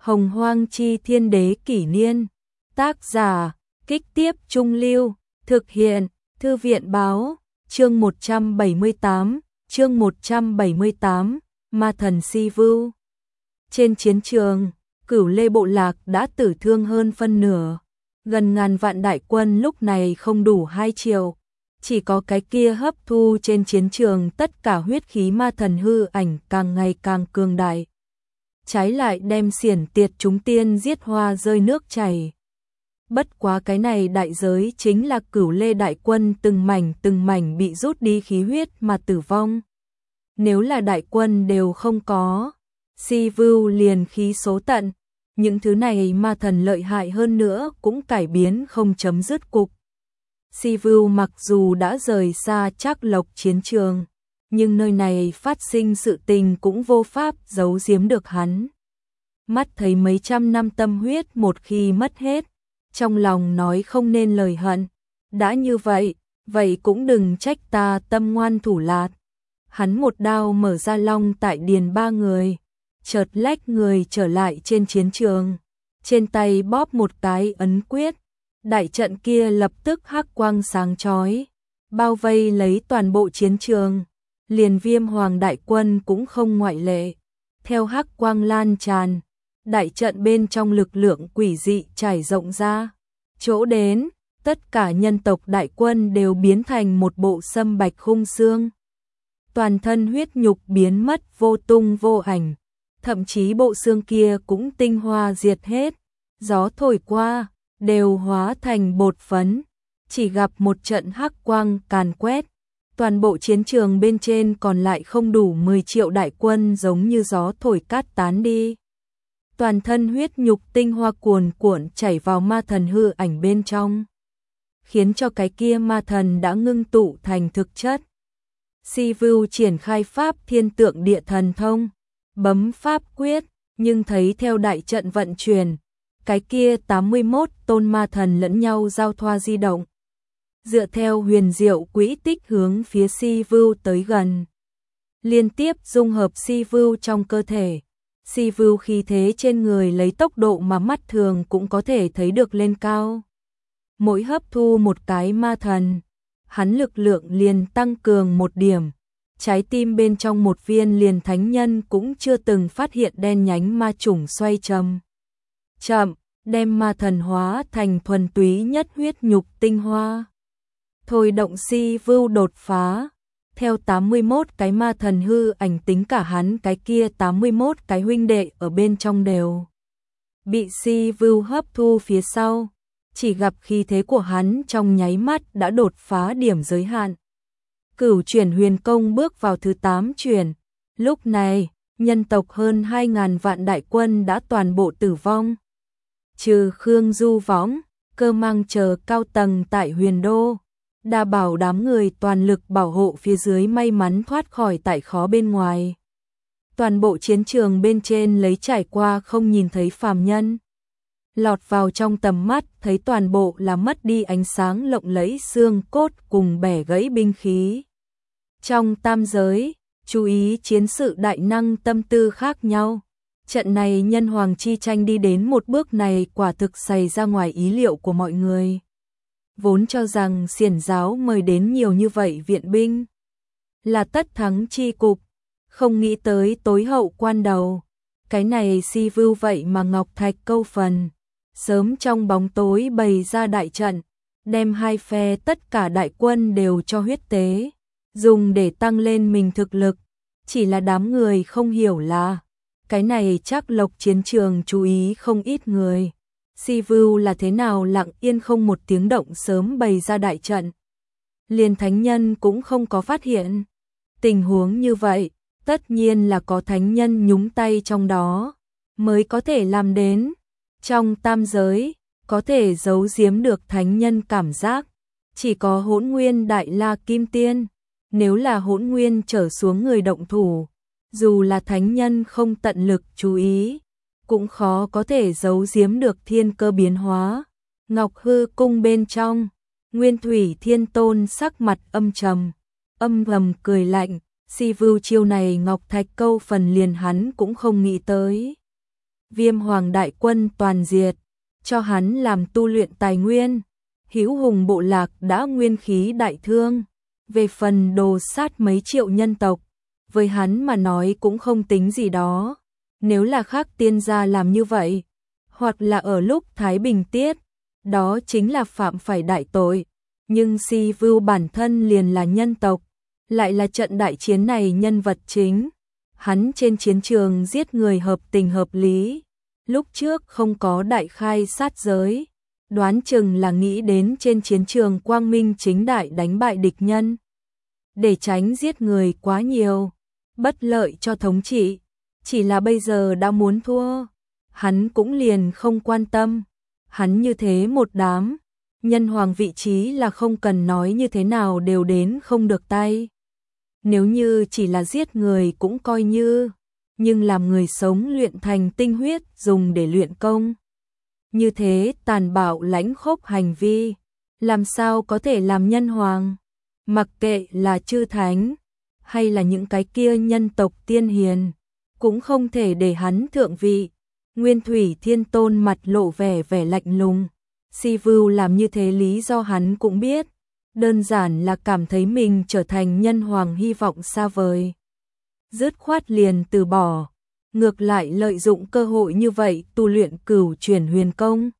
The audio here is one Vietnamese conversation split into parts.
Hồng Hoang Chi Thiên Đế Kỷ Niên. Tác giả, Kích Tiếp Trung Lưu. Thực hiện, Thư viện Báo. Chương 178, Ma Thần Si Vưu. Trên chiến trường, Cửu Lê bộ lạc đã tử thương hơn phân nửa. Gần ngàn vạn đại quân lúc này không đủ 2 triệu. Chỉ có cái kia hấp thu trên chiến trường tất cả huyết khí ma thần hư ảnh càng ngày càng cường đại. Trái lại đem xiển tiệt chúng tiên giết hoa rơi nước chảy. Bất quá cái này đại giới chính là Cửu Lê đại quân từng mảnh bị rút đi khí huyết mà tử vong. Nếu là đại quân đều không có, Si Vưu liền khí số tận, những thứ này ma thần lợi hại hơn nữa cũng cải biến không chấm dứt cục. Si Vưu mặc dù đã rời xa Trác Lộc chiến trường, nhưng nơi này phát sinh sự tình cũng vô pháp giấu giếm được hắn. Mắt thấy mấy trăm năm tâm huyết một khi mất hết, trong lòng nói không nên lời hận. Đã như vậy, vậy cũng đừng trách ta tâm ngoan thủ lạt. Hắn một đao mở ra long tại điền 3 người, chợt lách người trở lại trên chiến trường, trên tay bóp một cái ấn quyết. Đại trận kia lập tức hắc quang sáng chói, bao vây lấy toàn bộ chiến trường, liền Viêm Hoàng đại quân cũng không ngoại lệ. Theo hắc quang lan tràn, đại trận bên trong lực lượng quỷ dị trải rộng ra, chỗ đến, tất cả nhân tộc đại quân đều biến thành một bộ sâm bạch khung xương. Toàn thân huyết nhục biến mất vô tung vô ảnh, thậm chí bộ xương kia cũng tinh hoa diệt hết, gió thổi qua, đều hóa thành bột phấn, chỉ gặp một trận hắc quang càn quét. Toàn bộ chiến trường bên trên còn lại không đủ 10 triệu đại quân giống như gió thổi cát tán đi. Toàn thân huyết nhục tinh hoa cuồn cuộn chảy vào ma thần hư ảnh bên trong, khiến cho cái kia ma thần đã ngưng tụ thành thực chất. Si Vưu triển khai pháp thiên tượng địa thần thông, bấm pháp quyết, nhưng thấy theo đại trận vận chuyển, cái kia 81 tôn ma thần lẫn nhau giao thoa di động, dựa theo huyền diệu quỹ tích hướng phía Si Vưu tới gần, liên tiếp dung hợp Si Vưu trong cơ thể. Si Vưu khí thế trên người lấy tốc độ mà mắt thường cũng có thể thấy được lên cao. Mỗi hấp thu một cái ma thần, hắn lực lượng liền tăng cường một điểm. Trái tim bên trong một viên liền thánh nhân cũng chưa từng phát hiện đen nhánh ma chủng xoay chậm, đem ma thần hóa thành thuần túy nhất huyết nhục tinh hoa. Thôi động Si Vưu đột phá, theo 81 cái ma thần hư ảnh tính cả hắn cái kia 81 cái huynh đệ ở bên trong đều bị Si Vưu hấp thu phía sau, chỉ gặp khí thế của hắn trong nháy mắt đã đột phá điểm giới hạn. Cửu chuyển huyền công bước vào thứ 8 chuyển, lúc này, nhân tộc hơn 2.000 vạn đại quân đã toàn bộ tử vong. Trừ Khương Du Võng, Cơ Mang chờ cao tầng tại huyền đô, đã bảo đám người toàn lực bảo hộ phía dưới may mắn thoát khỏi tại khó bên ngoài. Toàn bộ chiến trường bên trên lấy trải qua không nhìn thấy phàm nhân. Lọt vào trong tầm mắt thấy toàn bộ là mất đi ánh sáng lộng lẫy xương cốt cùng bẻ gãy binh khí. Trong tam giới, chú ý chiến sự đại năng tâm tư khác nhau. Trận này nhân hoàng chi tranh đi đến một bước này quả thực xảy ra ngoài ý liệu của mọi người. Vốn cho rằng xiển giáo mời đến nhiều như vậy viện binh là tất thắng chi cục, không nghĩ tới tối hậu quan đầu. Cái này Si Vưu vậy mà ngọc thạch câu phần, sớm trong bóng tối bày ra đại trận, đem hai phe tất cả đại quân đều cho huyết tế, dùng để tăng lên mình thực lực. Chỉ là đám người không hiểu là, cái này Trác Lộc chiến trường chú ý không ít người. Si Vưu là thế nào lặng yên không một tiếng động sớm bày ra đại trận, liền thánh nhân cũng không có phát hiện. Tình huống như vậy, tất nhiên là có thánh nhân nhúng tay trong đó, mới có thể làm đến. Trong tam giới, có thể giấu giếm được thánh nhân cảm giác, chỉ có Hỗn Nguyên Đại La Kim Tiên. Nếu là Hỗn Nguyên trở xuống người động thủ, dù là thánh nhân không tận lực chú ý, cũng khó có thể giấu giếm được thiên cơ biến hóa. Ngọc Hư cung bên trong, Nguyên Thủy Thiên Tôn sắc mặt âm trầm, âm thầm cười lạnh. Si Vưu chiêu này ngọc thạch câu phần liền hắn cũng không nghĩ tới. Viêm Hoàng đại quân toàn diệt, cho hắn làm tu luyện tài nguyên. Hữu Hùng bộ lạc đã nguyên khí đại thương, về phần đồ sát mấy triệu nhân tộc, với hắn mà nói cũng không tính gì đó. Nếu là khác tiên gia làm như vậy, hoặc là ở lúc Thái Bình tiết, đó chính là phạm phải đại tội. Nhưng Si Vưu bản thân liền là nhân tộc, lại là trận đại chiến này nhân vật chính. Hắn trên chiến trường giết người hợp tình hợp lý, lúc trước không có đại khai sát giới, đoán chừng là nghĩ đến trên chiến trường quang minh chính đại đánh bại địch nhân, để tránh giết người quá nhiều, bất lợi cho thống trị. Chỉ là bây giờ đã muốn thua, hắn cũng liền không quan tâm. Hắn như thế một đám, nhân hoàng vị trí là không cần nói như thế nào đều đến không được tay. Nếu như chỉ là giết người cũng coi như, nhưng làm người sống luyện thành tinh huyết dùng để luyện công. Như thế tàn bạo lãnh khốc hành vi, làm sao có thể làm nhân hoàng? Mặc kệ là chư thánh, hay là những cái kia nhân tộc tiên hiền, cũng không thể để hắn thượng vị. Nguyên Thủy Thiên Tôn mặt lộ vẻ lạnh lùng. Si Vưu làm như thế lý do hắn cũng biết, đơn giản là cảm thấy mình trở thành nhân hoàng hy vọng xa vời. Dứt khoát liền từ bỏ, ngược lại lợi dụng cơ hội như vậy tu luyện Cửu Chuyển Huyền Công.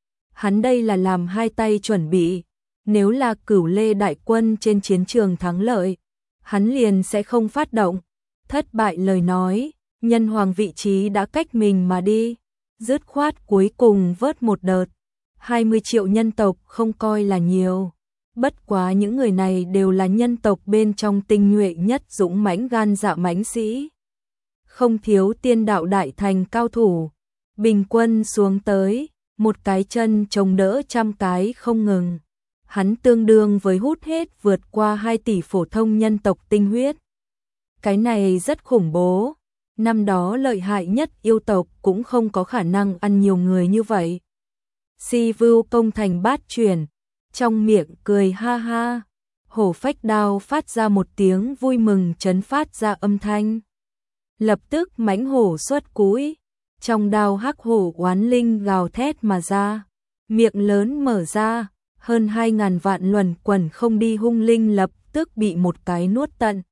Hắn đây là làm hai tay chuẩn bị, nếu là Cửu Lê đại quân trên chiến trường thắng lợi, hắn liền sẽ không phát động. Thất bại lời nói, nhân hoàng vị trí đã cách mình mà đi. Dứt khoát cuối cùng vớt một đợt, 20 triệu nhân tộc không coi là nhiều. Bất quá những người này đều là nhân tộc bên trong tinh nhuệ nhất dũng mãnh gan dạ mãnh sĩ. Không thiếu tiên đạo đại thành cao thủ. Bình quân xuống tới, một cái chân chống đỡ trăm cái không ngừng. Hắn tương đương với hút hết vượt qua 2 tỷ phổ thông nhân tộc tinh huyết. Cái này rất khủng bố. Năm đó lợi hại nhất yêu tộc cũng không có khả năng ăn nhiều người như vậy. Si Vưu công thành bát chuyển, trong miệng cười ha ha. Hổ phách đao phát ra một tiếng vui mừng chấn phát ra âm thanh. Lập tức mãnh hổ xuất cũi, trong đao hắc hổ oán linh gào thét mà ra, miệng lớn mở ra, hơn 2.000 vạn luẩn quẩn không đi hung linh lập tức bị một cái nuốt tận.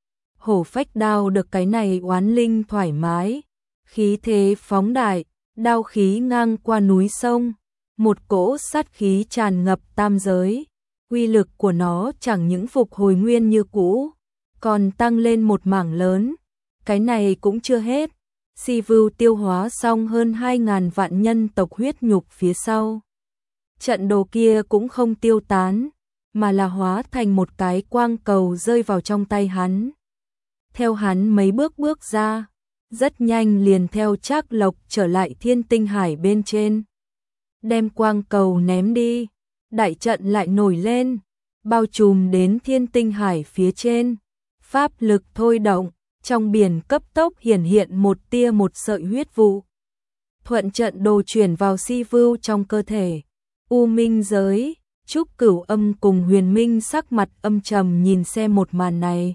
Hổ phách đao được cái này oán linh thoải mái, khí thế phóng đại, đao khí ngang qua núi sông, một cỗ sát khí tràn ngập tam giới. Uy lực của nó chẳng những phục hồi nguyên như cũ, còn tăng lên một mảng lớn. Cái này cũng chưa hết, Si Vưu tiêu hóa xong hơn 2.000 vạn nhân tộc huyết nhục phía sau. Trận đồ kia cũng không tiêu tán, mà là hóa thành một cái quang cầu rơi vào trong tay hắn. Theo hắn mấy bước ra, rất nhanh liền theo Trác Lộc trở lại Thiên Tinh Hải bên trên. Đem quang cầu ném đi, đại trận lại nổi lên, bao trùm đến Thiên Tinh Hải phía trên. Pháp lực thôi động, trong biển cấp tốc hiển hiện một tia một sợi huyết vụ. Thuận trận đồ chuyển vào Si Vưu trong cơ thể. U Minh giới, Trúc Cửu Âm cùng Huyền Minh sắc mặt âm trầm nhìn xem một màn này.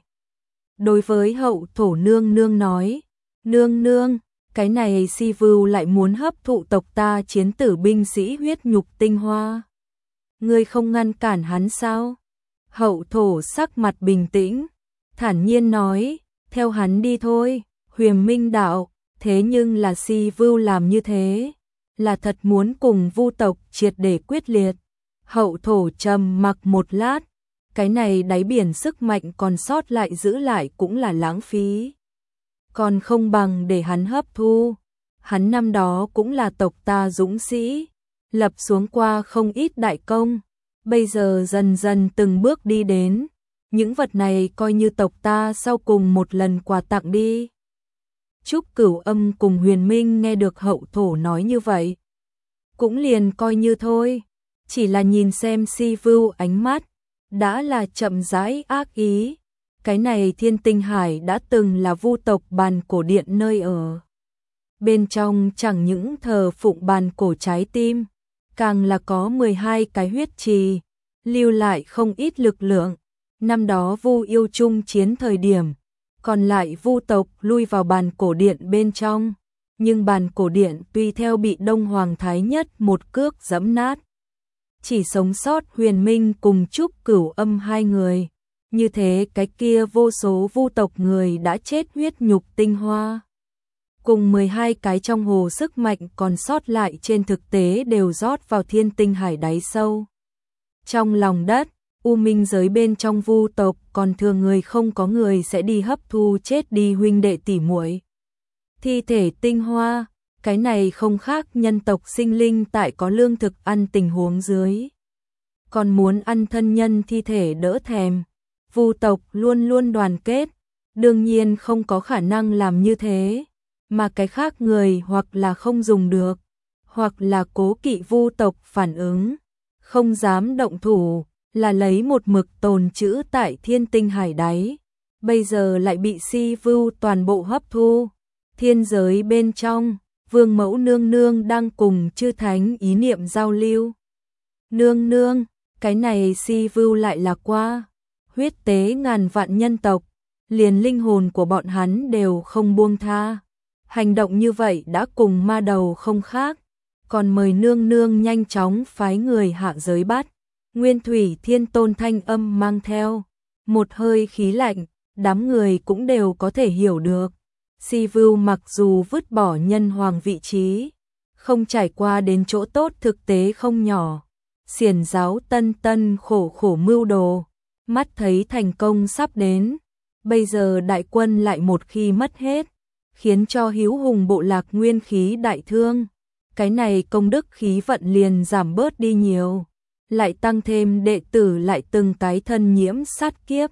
Đối với Hậu Thổ nương nương nói, nương nương, cái này Si Vưu lại muốn hấp thụ tộc ta chiến tử binh sĩ huyết nhục tinh hoa. Ngươi không ngăn cản hắn sao? Hậu Thổ sắc mặt bình tĩnh, thản nhiên nói, theo hắn đi thôi. Huyền Minh đạo, thế nhưng là Si Vưu làm như thế, là thật muốn cùng Vu tộc triệt để quyết liệt. Hậu Thổ trầm mặc một lát, cái này đáy biển sức mạnh còn sót lại giữ lại cũng là lãng phí. Còn không bằng để hắn hấp thu. Hắn năm đó cũng là tộc ta dũng sĩ, lập xuống qua không ít đại công, bây giờ dần dần từng bước đi đến. Những vật này coi như tộc ta sau cùng một lần quà tặng đi. Trúc Cửu Âm cùng Huyền Minh nghe được Hậu Thổ nói như vậy, cũng liền coi như thôi, chỉ là nhìn xem Si Vưu ánh mắt, đã là chậm rãi ác ý. Cái này Thiên Tinh Hải đã từng là Vu tộc bàn cổ điện nơi ở. Bên trong chẳng những thờ phụng bàn cổ trái tim, càng là có 12 cái huyết trì, lưu lại không ít lực lượng. Năm đó Vu yêu chung chiến thời điểm, còn lại Vu tộc lui vào bàn cổ điện bên trong, nhưng bàn cổ điện tuy theo bị Đông Hoàng Thái Nhất một cước giẫm nát. Chỉ sống sót Huyền Minh cùng Trúc Cửu Âm hai người. Như thế cái kia vô số vu tộc người đã chết huyết nhục tinh hoa. Cùng 12 cái trong hồ sức mạnh còn sót lại trên thực tế đều rót vào thiên tinh hải đáy sâu. Trong lòng đất, U Minh giới bên trong vu tộc còn thừa người không có người sẽ đi hấp thu chết đi huynh đệ tỷ muội. Thi thể tinh hoa, cái này không khác nhân tộc sinh linh tại có lương thực ăn tình huống dưới. Còn muốn ăn thân nhân thi thể đỡ thèm. Vu tộc luôn luôn đoàn kết, đương nhiên không có khả năng làm như thế, mà cái khác người hoặc là không dùng được, hoặc là cố kỵ vu tộc phản ứng, không dám động thủ, là lấy một mực tồn trữ tại thiên tinh hải đáy, bây giờ lại bị si vu toàn bộ hấp thu. Thiên giới bên trong, Vương Mẫu nương nương đang cùng chư thánh ý niệm giao lưu. Nương nương, cái này si vu lại là qua huyết tế ngàn vạn nhân tộc, liền linh hồn của bọn hắn đều không buông tha. Hành động như vậy đã cùng ma đầu không khác, còn mời nương nương nhanh chóng phái người hạ giới bắt. Nguyên Thủy Thiên Tôn thanh âm mang theo một hơi khí lạnh, đám người cũng đều có thể hiểu được. Si Vu mặc dù vứt bỏ nhân hoàng vị trí, không trải qua đến chỗ tốt thực tế không nhỏ. Xiển giáo tân tân khổ khổ mưu đồ, mắt thấy thành công sắp đến, bây giờ đại quân lại một khi mất hết, khiến cho Hiếu Hùng bộ lạc nguyên khí đại thương. Cái này công đức khí vận liền giảm bớt đi nhiều, lại tăng thêm đệ tử lại từng cái thân nhiễm sát kiếp.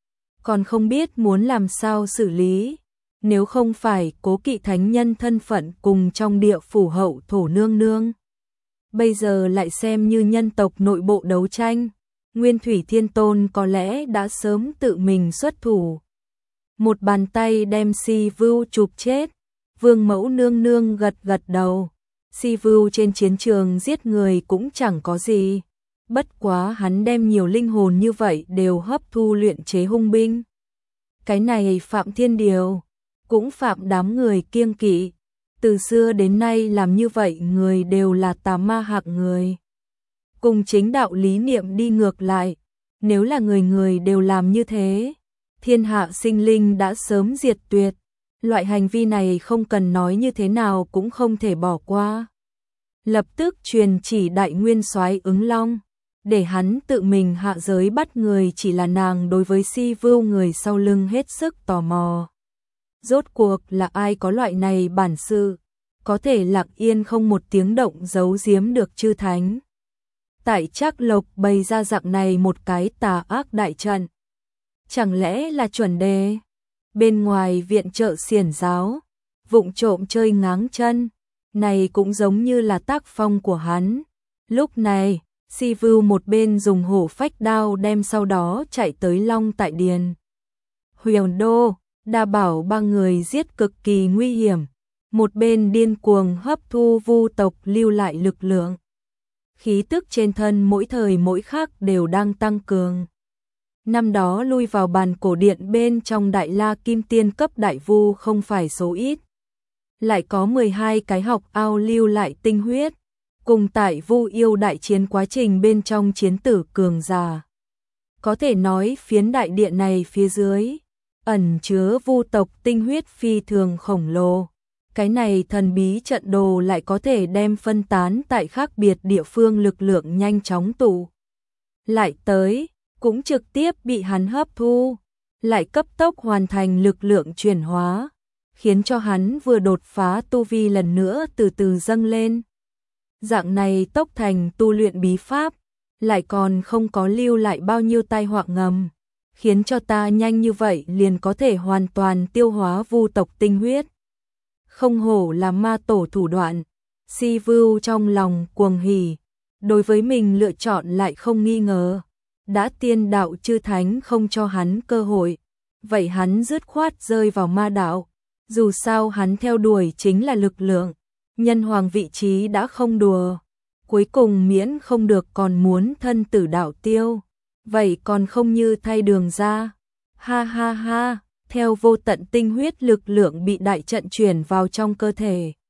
Còn không biết muốn làm sao xử lý, nếu không phải cố kỵ thánh nhân thân phận cùng trong địa phủ hậu thổ nương nương. Bây giờ lại xem như nhân tộc nội bộ đấu tranh, Nguyên Thủy Thiên Tôn có lẽ đã sớm tự mình xuất thủ. Một bàn tay đem Si Vu chụp chết, Vương Mẫu nương nương gật gật đầu. Si Vu trên chiến trường giết người cũng chẳng có gì, bất quá hắn đem nhiều linh hồn như vậy đều hấp thu luyện chế hung binh. Cái này phạm thiên điều, cũng phạm đám người kiêng kỵ. Từ xưa đến nay làm như vậy người đều là tà ma hạng người. Cùng chính đạo lý niệm đi ngược lại, nếu là người người đều làm như thế, thiên hạ sinh linh đã sớm diệt tuyệt. Loại hành vi này không cần nói như thế nào cũng không thể bỏ qua. Lập tức truyền chỉ Đại Nguyên Soái Ứng Long, để hắn tự mình hạ giới bắt người. Chỉ là nàng đối với Si Vu người sau lưng hết sức tò mò. Rốt cuộc là ai có loại này bản sự, có thể lặng yên không một tiếng động giấu giếm được chư thánh. Tại Trác Lộc bày ra dạng này một cái tà ác đại trận. Chẳng lẽ là chuẩn đề? Bên ngoài viện trợ xiển giáo, vụng trộm chơi ngáng chân, này cũng giống như là tác phong của hắn. Lúc này, Si Vu một bên dùng hổ phách đao đem, sau đó chạy tới Long Tại Điền. Huyền Đô, Đa Bảo ba người giết cực kỳ nguy hiểm, một bên điên cuồng hấp thu vu tộc lưu lại lực lượng. Khí tức trên thân mỗi thời mỗi khác đều đang tăng cường. Năm đó lui vào bàn cổ điện bên trong Đại La Kim Tiên cấp đại vu không phải số ít. Lại có 12 cái học ao lưu lại tinh huyết, cùng tại Vu Yêu đại chiến quá trình bên trong chiến tử cường giả. Có thể nói phiến đại điện này phía dưới ẩn chứa vu tộc tinh huyết phi thường khổng lồ. Cái này thần bí trận đồ lại có thể đem phân tán tại khác biệt địa phương lực lượng nhanh chóng tụ lại tới, cũng trực tiếp bị hắn hấp thu, lại cấp tốc hoàn thành lực lượng chuyển hóa, khiến cho hắn vừa đột phá tu vi lần nữa từ từ dâng lên. Dạng này tốc thành tu luyện bí pháp, lại còn không có lưu lại bao nhiêu tai họa ngầm, khiến cho ta nhanh như vậy liền có thể hoàn toàn tiêu hóa vu tộc tinh huyết. Không hổ là ma tổ thủ đoạn. Si Vu trong lòng cuồng hỉ, đối với mình lựa chọn lại không nghi ngờ. Đã tiên đạo chư thánh không cho hắn cơ hội, vậy hắn dứt khoát rơi vào ma đạo. Dù sao hắn theo đuổi chính là lực lượng, nhân hoàng vị trí đã không đùa, cuối cùng miễn không được còn muốn thân tử đạo tiêu, vậy còn không như thay đường ra. Ha ha ha, theo vô tận tinh huyết lực lượng bị đại trận chuyển vào trong cơ thể.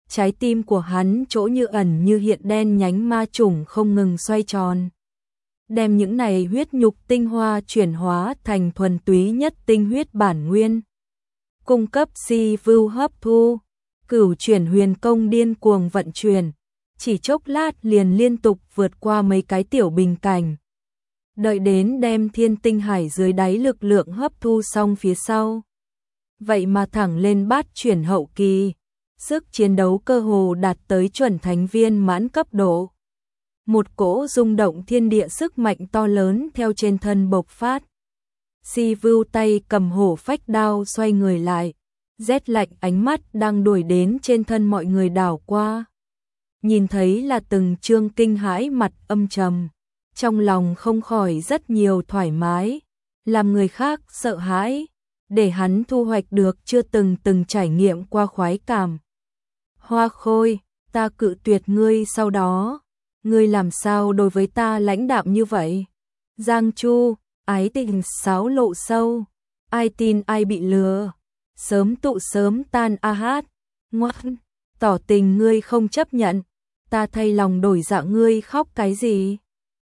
trái tim của hắn chỗ như ẩn như hiện đen nhánh ma trùng không ngừng xoay tròn. Đem những này huyết nhục tinh hoa chuyển hóa thành thuần túy nhất tinh huyết bản nguyên. Cung cấp si vưu hấp thu, Cửu Chuyển Huyền Công điên cuồng vận chuyển, chỉ chốc lát liền liên tục vượt qua mấy cái tiểu bình cảnh. Đợi đến đem thiên tinh hải dưới đáy lực lượng hấp thu xong phía sau. Vậy mà thẳng lên bát chuyển hậu kỳ, sức chiến đấu cơ hồ đạt tới chuẩn thánh viên mãn cấp độ. Một cỗ rung động thiên địa sức mạnh to lớn theo trên thân bộc phát. Si Vưu tay cầm hổ phách đao xoay người lại, rét lạnh ánh mắt đang đuổi đến trên thân mọi người đảo qua. Nhìn thấy là từng trương kinh hãi mặt âm trầm, trong lòng không khỏi rất nhiều thoải mái, làm người khác sợ hãi, để hắn thu hoạch được chưa từng trải nghiệm qua khoái cảm. Hoa Khôi, ta cự tuyệt ngươi sau đó, ngươi làm sao đối với ta lãnh đạm như vậy? Giang Chu, ái tình xáo lộ sâu, ai tin ai bị lừa, sớm tụ sớm tan a hát, ngoan, tỏ tình ngươi không chấp nhận, ta thay lòng đổi dạ ngươi khóc cái gì?